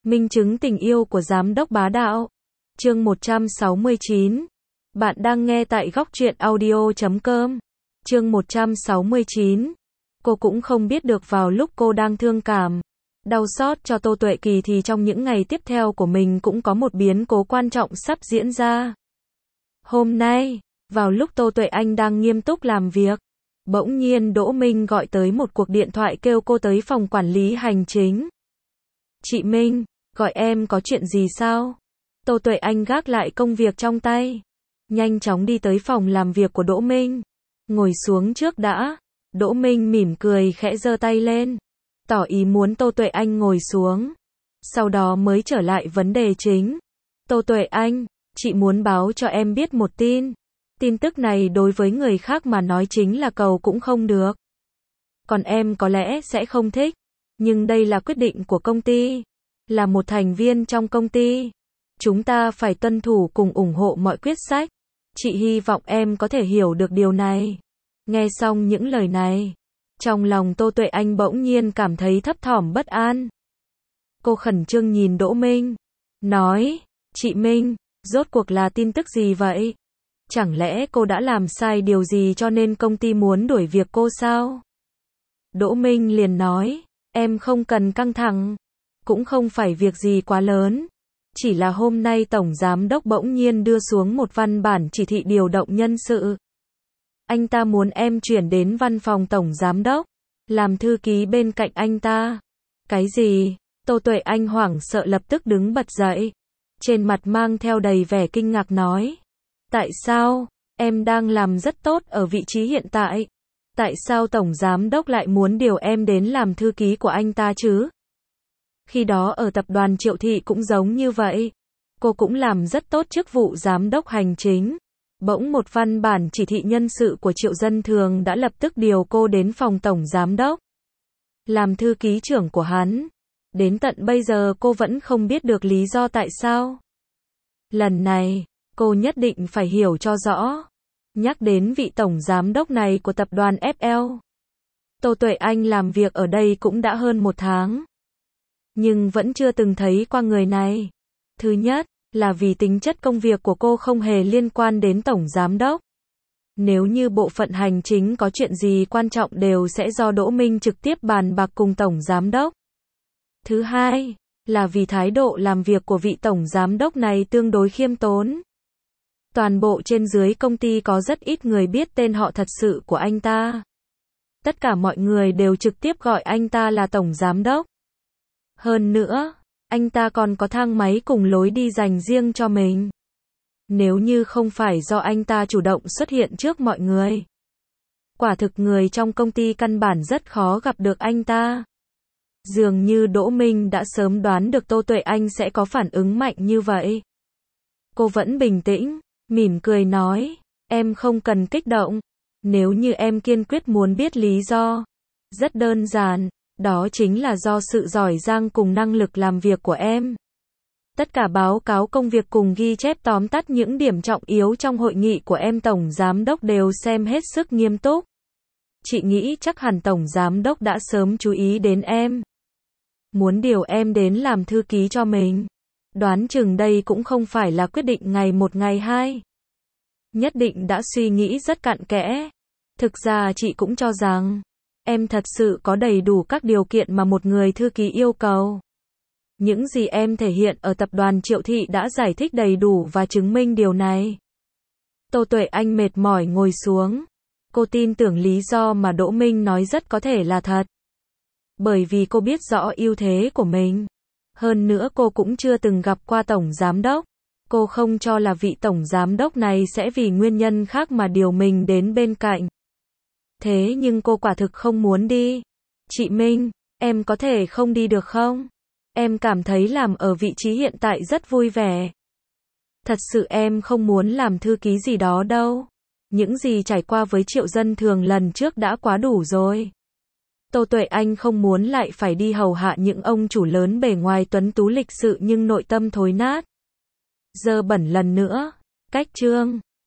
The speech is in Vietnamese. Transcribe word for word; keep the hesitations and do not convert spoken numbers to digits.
Minh chứng tình yêu của giám đốc bá đạo. Chương một trăm sáu mươi chín. Bạn đang nghe tại góc truyện audio chấm com. Chương một trăm sáu mươi chín. Cô cũng không biết được vào lúc cô đang thương cảm, đau xót cho Tô Tuệ Kỳ thì trong những ngày tiếp theo của mình cũng có một biến cố quan trọng sắp diễn ra. Hôm nay, vào lúc Tô Tuệ Anh đang nghiêm túc làm việc, bỗng nhiên Đỗ Minh gọi tới một cuộc điện thoại kêu cô tới phòng quản lý hành chính. Chị Minh, gọi em có chuyện gì sao? Tô Tuệ Anh gác lại công việc trong tay, nhanh chóng đi tới phòng làm việc của Đỗ Minh. Ngồi xuống trước đã. Đỗ Minh mỉm cười khẽ giơ tay lên, tỏ ý muốn Tô Tuệ Anh ngồi xuống. Sau đó mới trở lại vấn đề chính. Tô Tuệ Anh, chị muốn báo cho em biết một tin. Tin tức này đối với người khác mà nói chính là cầu cũng không được. Còn em có lẽ sẽ không thích, nhưng đây là quyết định của công ty. Là một thành viên trong công ty, chúng ta phải tuân thủ cùng ủng hộ mọi quyết sách. Chị hy vọng em có thể hiểu được điều này. Nghe xong những lời này, trong lòng Tô Tuệ Anh bỗng nhiên cảm thấy thấp thỏm bất an. Cô khẩn trương nhìn Đỗ Minh, nói, chị Minh, rốt cuộc là tin tức gì vậy? Chẳng lẽ cô đã làm sai điều gì cho nên công ty muốn đuổi việc cô sao? Đỗ Minh liền nói, em không cần căng thẳng, cũng không phải việc gì quá lớn. Chỉ là hôm nay Tổng Giám Đốc bỗng nhiên đưa xuống một văn bản chỉ thị điều động nhân sự. Anh ta muốn em chuyển đến văn phòng Tổng Giám Đốc, làm thư ký bên cạnh anh ta. Cái gì? Tô Tuệ Anh hoảng sợ lập tức đứng bật dậy, trên mặt mang theo đầy vẻ kinh ngạc nói. Tại sao? Em đang làm rất tốt ở vị trí hiện tại. Tại sao Tổng Giám Đốc lại muốn điều em đến làm thư ký của anh ta chứ? Khi đó ở tập đoàn Triệu Thị cũng giống như vậy. Cô cũng làm rất tốt chức vụ giám đốc hành chính. Bỗng một văn bản chỉ thị nhân sự của Triệu Dân Thường đã lập tức điều cô đến phòng Tổng Giám Đốc, làm thư ký trưởng của hắn. Đến tận bây giờ cô vẫn không biết được lý do tại sao. Lần này, cô nhất định phải hiểu cho rõ. Nhắc đến vị Tổng Giám Đốc này của tập đoàn ép lờ, Tô Tuệ Anh làm việc ở đây cũng đã hơn một tháng, nhưng vẫn chưa từng thấy qua người này. Thứ nhất, là vì tính chất công việc của cô không hề liên quan đến Tổng Giám Đốc. Nếu như bộ phận hành chính có chuyện gì quan trọng đều sẽ do Đỗ Minh trực tiếp bàn bạc cùng Tổng Giám Đốc. Thứ hai, là vì thái độ làm việc của vị Tổng Giám Đốc này tương đối khiêm tốn. Toàn bộ trên dưới công ty có rất ít người biết tên họ thật sự của anh ta. Tất cả mọi người đều trực tiếp gọi anh ta là Tổng Giám Đốc. Hơn nữa, anh ta còn có thang máy cùng lối đi dành riêng cho mình. Nếu như không phải do anh ta chủ động xuất hiện trước mọi người, quả thực người trong công ty căn bản rất khó gặp được anh ta. Dường như Đỗ Minh đã sớm đoán được Tô Tuệ Anh sẽ có phản ứng mạnh như vậy. Cô vẫn bình tĩnh, mỉm cười nói, em không cần kích động. Nếu như em kiên quyết muốn biết lý do, rất đơn giản. Đó chính là do sự giỏi giang cùng năng lực làm việc của em. Tất cả báo cáo công việc cùng ghi chép tóm tắt những điểm trọng yếu trong hội nghị của em Tổng Giám Đốc đều xem hết sức nghiêm túc. Chị nghĩ chắc hẳn Tổng Giám Đốc đã sớm chú ý đến em, muốn điều em đến làm thư ký cho mình. Đoán chừng đây cũng không phải là quyết định ngày một ngày hai. Nhất định đã suy nghĩ rất cặn kẽ. Thực ra chị cũng cho rằng em thật sự có đầy đủ các điều kiện mà một người thư ký yêu cầu. Những gì em thể hiện ở tập đoàn Triệu Thị đã giải thích đầy đủ và chứng minh điều này. Tô Tuệ Anh mệt mỏi ngồi xuống. Cô tin tưởng lý do mà Đỗ Minh nói rất có thể là thật. Bởi vì cô biết rõ ưu thế của mình. Hơn nữa cô cũng chưa từng gặp qua Tổng Giám Đốc. Cô không cho là vị Tổng Giám Đốc này sẽ vì nguyên nhân khác mà điều mình đến bên cạnh. Thế nhưng cô quả thực không muốn đi. Chị Minh, em có thể không đi được không? Em cảm thấy làm ở vị trí hiện tại rất vui vẻ. Thật sự em không muốn làm thư ký gì đó đâu. Những gì trải qua với Triệu Dân Thường lần trước đã quá đủ rồi. Tô Tuệ Anh không muốn lại phải đi hầu hạ những ông chủ lớn bề ngoài tuấn tú lịch sự nhưng nội tâm thối nát. Dơ bẩn lần nữa. Cách chương.